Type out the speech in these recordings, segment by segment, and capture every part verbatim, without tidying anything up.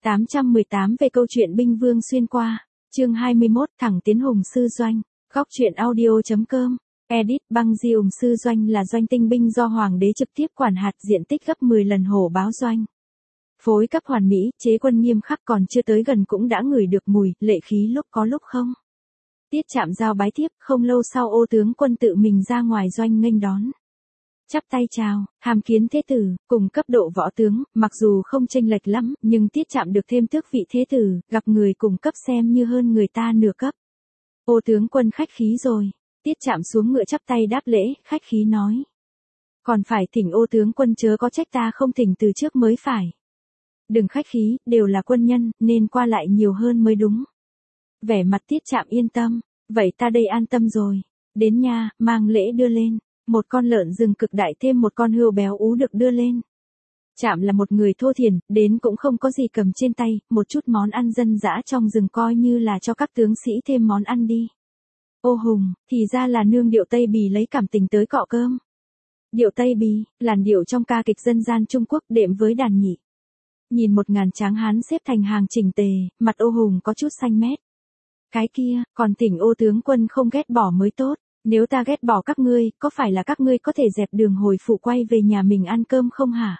tám trăm mười tám về câu chuyện binh vương xuyên qua, chương hai mươi mốt thẳng tiến Hùng Sư Doanh, góc truyện audio.com, edit băng di Hùng Sư Doanh là doanh tinh binh do Hoàng đế trực tiếp quản hạt diện tích gấp mười lần Hổ Báo Doanh. Phối cấp hoàn mỹ, chế quân nghiêm khắc còn chưa tới gần cũng đã ngửi được mùi, lệ khí lúc có lúc không. Tiết Trạm giao bái tiếp, không lâu sau Ô tướng quân tự mình ra ngoài doanh nghênh đón. Chắp tay chào, hàm kiến thế tử, cùng cấp độ võ tướng, mặc dù không chênh lệch lắm, nhưng Tiết Trạm được thêm tước vị thế tử, gặp người cùng cấp xem như hơn người ta nửa cấp. Ô tướng quân khách khí rồi, Tiết Trạm xuống ngựa chắp tay đáp lễ, khách khí nói. Còn phải thỉnh ô tướng quân chớ có trách ta không thỉnh từ trước mới phải. Đừng khách khí, đều là quân nhân, nên qua lại nhiều hơn mới đúng. Vẻ mặt Tiết Trạm yên tâm, vậy ta đây an tâm rồi. Đến nha, mang lễ đưa lên. Một con lợn rừng cực đại thêm một con hươu béo ú được đưa lên. Trạm là một người thô thiển, đến cũng không có gì cầm trên tay, một chút món ăn dân dã trong rừng coi như là cho các tướng sĩ thêm món ăn đi. Ô Hùng, thì ra là nương điệu Tây Bì lấy cảm tình tới cọ cơm. Điệu Tây Bì, làn điệu trong ca kịch dân gian Trung Quốc đệm với đàn nhị. Nhìn một ngàn tráng hán xếp thành hàng chỉnh tề, mặt Ô Hùng có chút xanh mét. Cái kia, còn thỉnh ô tướng quân không ghét bỏ mới tốt. Nếu ta ghét bỏ các ngươi, có phải là các ngươi có thể dẹp đường hồi phủ quay về nhà mình ăn cơm không hả?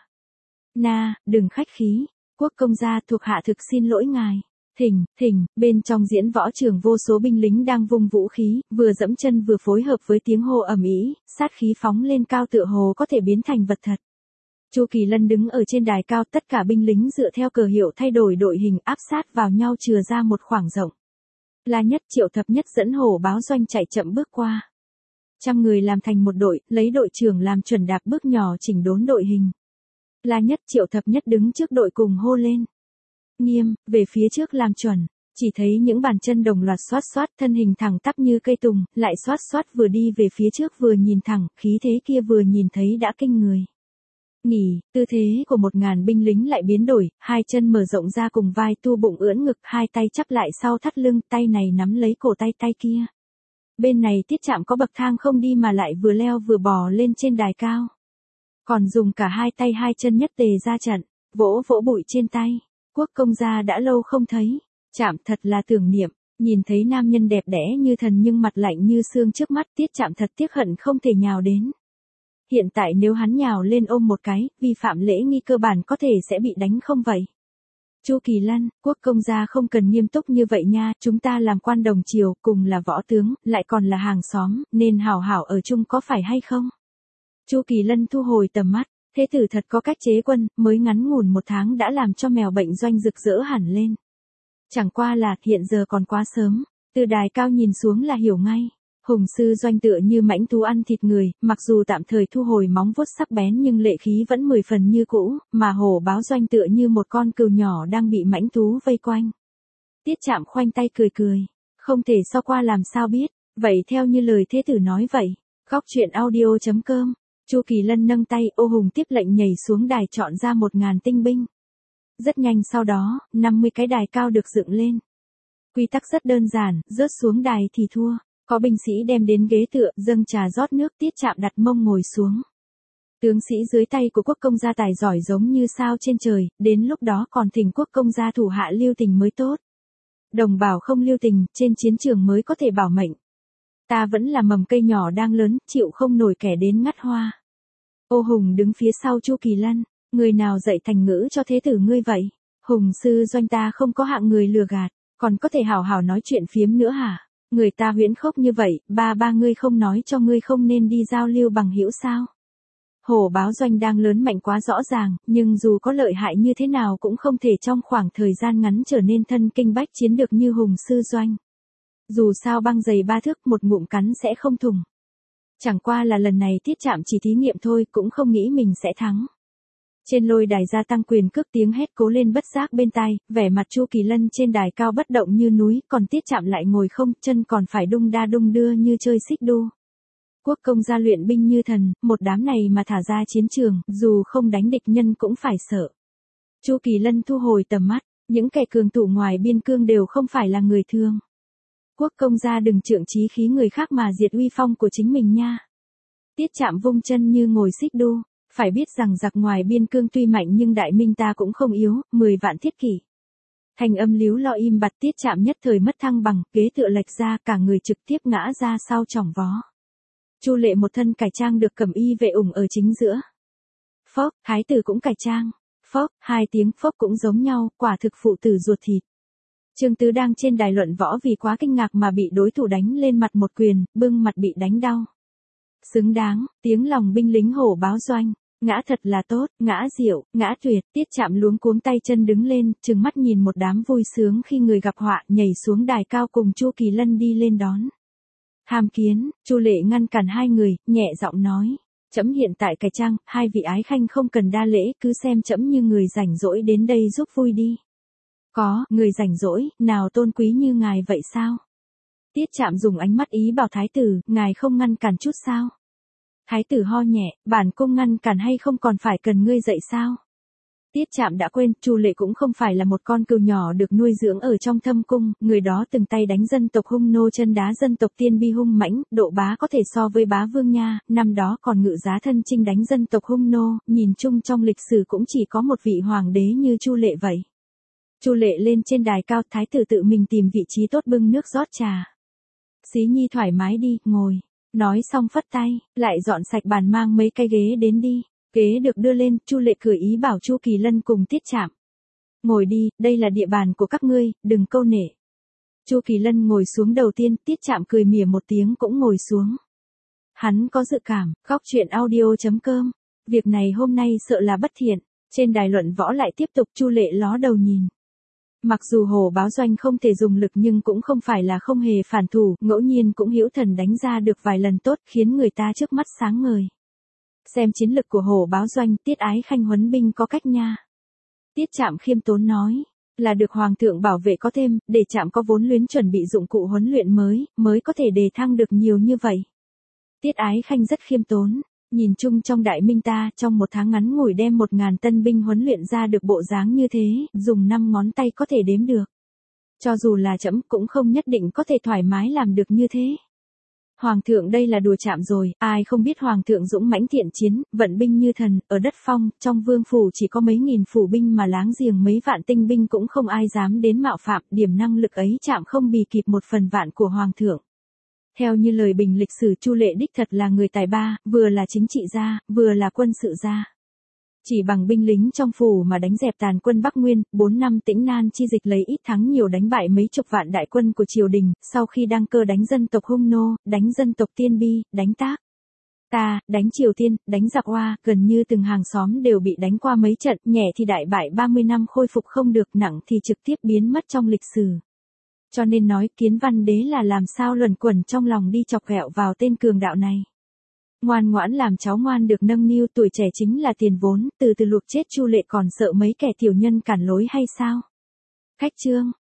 Na, đừng khách khí. Quốc công gia thuộc hạ thực xin lỗi ngài. Thỉnh, thỉnh, bên trong diễn võ trường vô số binh lính đang vung vũ khí, vừa dẫm chân vừa phối hợp với tiếng hô ầm ĩ, sát khí phóng lên cao tựa hồ có thể biến thành vật thật. Chu Kỳ Lân đứng ở trên đài cao, tất cả binh lính dựa theo cờ hiệu thay đổi đội hình áp sát vào nhau chừa ra một khoảng rộng. La Nhất Triệu Thập Nhất dẫn Hổ Báo Doanh chạy chậm bước qua. Trăm người làm thành một đội, lấy đội trưởng làm chuẩn đạp bước nhỏ chỉnh đốn đội hình. La Nhất Triệu Thập Nhất đứng trước đội cùng hô lên. Nghiêm, về phía trước làm chuẩn. Chỉ thấy những bàn chân đồng loạt xoát xoát, thân hình thẳng tắp như cây tùng, lại xoát xoát vừa đi về phía trước vừa nhìn thẳng, khí thế kia vừa nhìn thấy đã kinh người. Nghỉ, tư thế của một ngàn binh lính lại biến đổi, hai chân mở rộng ra cùng vai tu bụng ưỡn ngực, hai tay chắp lại sau thắt lưng, tay này nắm lấy cổ tay tay kia. Bên này Tiết Trạm có bậc thang không đi mà lại vừa leo vừa bò lên trên đài cao. Còn dùng cả hai tay hai chân nhất tề ra trận, vỗ vỗ bụi trên tay. Quốc công gia đã lâu không thấy, Trạm thật là tưởng niệm, nhìn thấy nam nhân đẹp đẽ như thần nhưng mặt lạnh như xương trước mắt, Tiết Trạm thật tiếc hận không thể nhào đến. Hiện tại nếu hắn nhào lên ôm một cái, vi phạm lễ nghi cơ bản có thể sẽ bị đánh không vậy? Chu Kỳ Lân, quốc công gia không cần nghiêm túc như vậy nha, chúng ta làm quan đồng triều, cùng là võ tướng, lại còn là hàng xóm, nên hảo hảo ở chung có phải hay không? Chu Kỳ Lân thu hồi tầm mắt, thế tử thật có cách chế quân, mới ngắn ngủn một tháng đã làm cho mèo bệnh doanh rực rỡ hẳn lên. Chẳng qua là, hiện giờ còn quá sớm, từ đài cao nhìn xuống là hiểu ngay. Hùng Sư Doanh tựa như mãnh thú ăn thịt người, mặc dù tạm thời thu hồi móng vuốt sắc bén nhưng lệ khí vẫn mười phần như cũ, mà Hổ Báo Doanh tựa như một con cừu nhỏ đang bị mãnh thú vây quanh. Tiết Trạm khoanh tay cười cười, không thể so qua làm sao biết, vậy theo như lời thế tử nói vậy. Góc truyện audio.com, Chu Kỳ Lân nâng tay, Ô Hùng tiếp lệnh nhảy xuống đài chọn ra một ngàn tinh binh. Rất nhanh sau đó, năm mươi cái đài cao được dựng lên. Quy tắc rất đơn giản, rớt xuống đài thì thua. Có binh sĩ đem đến ghế tựa, dâng trà rót nước, Tiết Trạm đặt mông ngồi xuống. Tướng sĩ dưới tay của quốc công gia tài giỏi giống như sao trên trời, đến lúc đó còn thỉnh quốc công gia thủ hạ lưu tình mới tốt. Đồng bào không lưu tình, trên chiến trường mới có thể bảo mệnh. Ta vẫn là mầm cây nhỏ đang lớn, chịu không nổi kẻ đến ngắt hoa. Ô Hùng đứng phía sau Chu Kỳ Lân, người nào dạy thành ngữ cho thế tử ngươi vậy? Hùng Sư Doanh ta không có hạng người lừa gạt, còn có thể hảo hảo nói chuyện phiếm nữa hả? Người ta huyễn khốc như vậy, ba ba ngươi không nói cho ngươi không nên đi giao lưu bằng hữu sao? Hổ Báo Doanh đang lớn mạnh quá rõ ràng, nhưng dù có lợi hại như thế nào cũng không thể trong khoảng thời gian ngắn trở nên thân kinh bách chiến được như Hùng Sư Doanh. Dù sao băng dày ba thước một ngụm cắn sẽ không thủng. Chẳng qua là lần này Tiết Trạm chỉ thí nghiệm thôi, cũng không nghĩ mình sẽ thắng. Trên lôi đài gia tăng quyền cước tiếng hét cố lên bất giác bên tai, vẻ mặt Chu Kỳ Lân trên đài cao bất động như núi, còn Tiết Trạm lại ngồi không, chân còn phải đung đa đung đưa như chơi xích đu. Quốc công gia luyện binh như thần, một đám này mà thả ra chiến trường, dù không đánh địch nhân cũng phải sợ. Chu Kỳ Lân thu hồi tầm mắt, những kẻ cường thủ ngoài biên cương đều không phải là người thường. Quốc công gia đừng trượng chí khí người khác mà diệt uy phong của chính mình nha. Tiết Trạm vung chân như ngồi xích đu. Phải biết rằng giặc ngoài biên cương tuy mạnh nhưng đại minh ta cũng không yếu, mười vạn thiết kỷ. Thanh âm líu lo im bặt, Tiết Trạm nhất thời mất thăng bằng, ghế tựa lệch ra, cả người trực tiếp ngã ra sau chỏng vó. Chu Lệ một thân cải trang được cẩm y vệ ủng ở chính giữa. Phốc, thái tử cũng cải trang. Phốc, hai tiếng phốc cũng giống nhau, quả thực phụ tử ruột thịt. Trương Tứ đang trên đài luận võ vì quá kinh ngạc mà bị đối thủ đánh lên mặt một quyền, bưng mặt bị đánh đau. Xứng đáng, tiếng lòng binh lính hổ báo doanh. Ngã thật là tốt, ngã diệu, ngã tuyệt. Tiết Trạm luống cuống tay chân đứng lên, trừng mắt nhìn một đám vui sướng khi người gặp họa, nhảy xuống đài cao cùng Chu Kỳ Lân đi lên đón. Tham kiến. Chu Lệ ngăn cản hai người, nhẹ giọng nói. Trẫm hiện tại cải trang, hai vị ái khanh không cần đa lễ, cứ xem trẫm như người rảnh rỗi đến đây giúp vui đi. Có, người rảnh rỗi, nào tôn quý như ngài vậy sao? Tiết Trạm dùng ánh mắt ý bảo thái tử, ngài không ngăn cản chút sao? Thái tử ho nhẹ, bản cung ngăn cản hay không còn phải cần ngươi dạy sao? Tiết Trạm đã quên, Chu Lệ cũng không phải là một con cừu nhỏ được nuôi dưỡng ở trong thâm cung, người đó từng tay đánh dân tộc Hung nô chân đá dân tộc Tiên Bi hung mãnh, độ bá có thể so với bá vương nha, năm đó còn ngự giá thân chinh đánh dân tộc Hung nô, nhìn chung trong lịch sử cũng chỉ có một vị hoàng đế như Chu Lệ vậy. Chu Lệ lên trên đài cao, thái tử tự mình tìm vị trí tốt bưng nước rót trà. Xí nhi thoải mái đi, ngồi. Nói xong phất tay, lại dọn sạch bàn mang mấy cái ghế đến đi. Ghế được đưa lên, Chu Lệ cười ý bảo Chu Kỳ Lân cùng Tiết Trạm. Ngồi đi, đây là địa bàn của các ngươi, đừng câu nệ. Chu Kỳ Lân ngồi xuống đầu tiên, Tiết Trạm cười mỉa một tiếng cũng ngồi xuống. Hắn có dự cảm, góc chuyện audio chấm com. Việc này hôm nay sợ là bất thiện. Trên đài luận võ lại tiếp tục, Chu Lệ ló đầu nhìn. Mặc dù Hổ Báo Doanh không thể dùng lực nhưng cũng không phải là không hề phản thủ, ngẫu nhiên cũng hữu thần đánh ra được vài lần tốt, khiến người ta trước mắt sáng ngời. Xem chiến lực của Hổ Báo Doanh, Tiết Ái Khanh huấn binh có cách nha. Tiết Trạm khiêm tốn nói, là được Hoàng thượng bảo vệ có thêm, để Trạm có vốn liếng chuẩn bị dụng cụ huấn luyện mới, mới có thể đề thăng được nhiều như vậy. Tiết Ái Khanh rất khiêm tốn. Nhìn chung trong đại minh ta, trong một tháng ngắn ngủi đem một ngàn tân binh huấn luyện ra được bộ dáng như thế, dùng năm ngón tay có thể đếm được. Cho dù là trẫm cũng không nhất định có thể thoải mái làm được như thế. Hoàng thượng đây là đùa Trạm rồi, ai không biết Hoàng thượng dũng mãnh thiện chiến, vận binh như thần, ở đất phong, trong vương phủ chỉ có mấy nghìn phủ binh mà láng giềng mấy vạn tinh binh cũng không ai dám đến mạo phạm, điểm năng lực ấy Trạm không bì kịp một phần vạn của Hoàng thượng. Theo như lời bình lịch sử, Chu Lệ đích thật là người tài ba, vừa là chính trị gia, vừa là quân sự gia. Chỉ bằng binh lính trong phủ mà đánh dẹp tàn quân Bắc Nguyên, bốn năm Tĩnh Nan chi dịch lấy ít thắng nhiều đánh bại mấy chục vạn đại quân của triều đình, sau khi đăng cơ đánh dân tộc Hung nô, đánh dân tộc Tiên Bi, đánh Tác Ta, đánh Triều Tiên, đánh giặc Hoa, gần như từng hàng xóm đều bị đánh qua mấy trận, nhẹ thì đại bại ba mươi năm khôi phục không được, nặng thì trực tiếp biến mất trong lịch sử. Cho nên nói Kiến Văn Đế là làm sao luẩn quẩn trong lòng đi chọc ghẹo vào tên cường đạo này. Ngoan ngoãn làm cháu ngoan được nâng niu, tuổi trẻ chính là tiền vốn, từ từ luộc chết Chu Lệ còn sợ mấy kẻ tiểu nhân cản lối hay sao? Khách trương,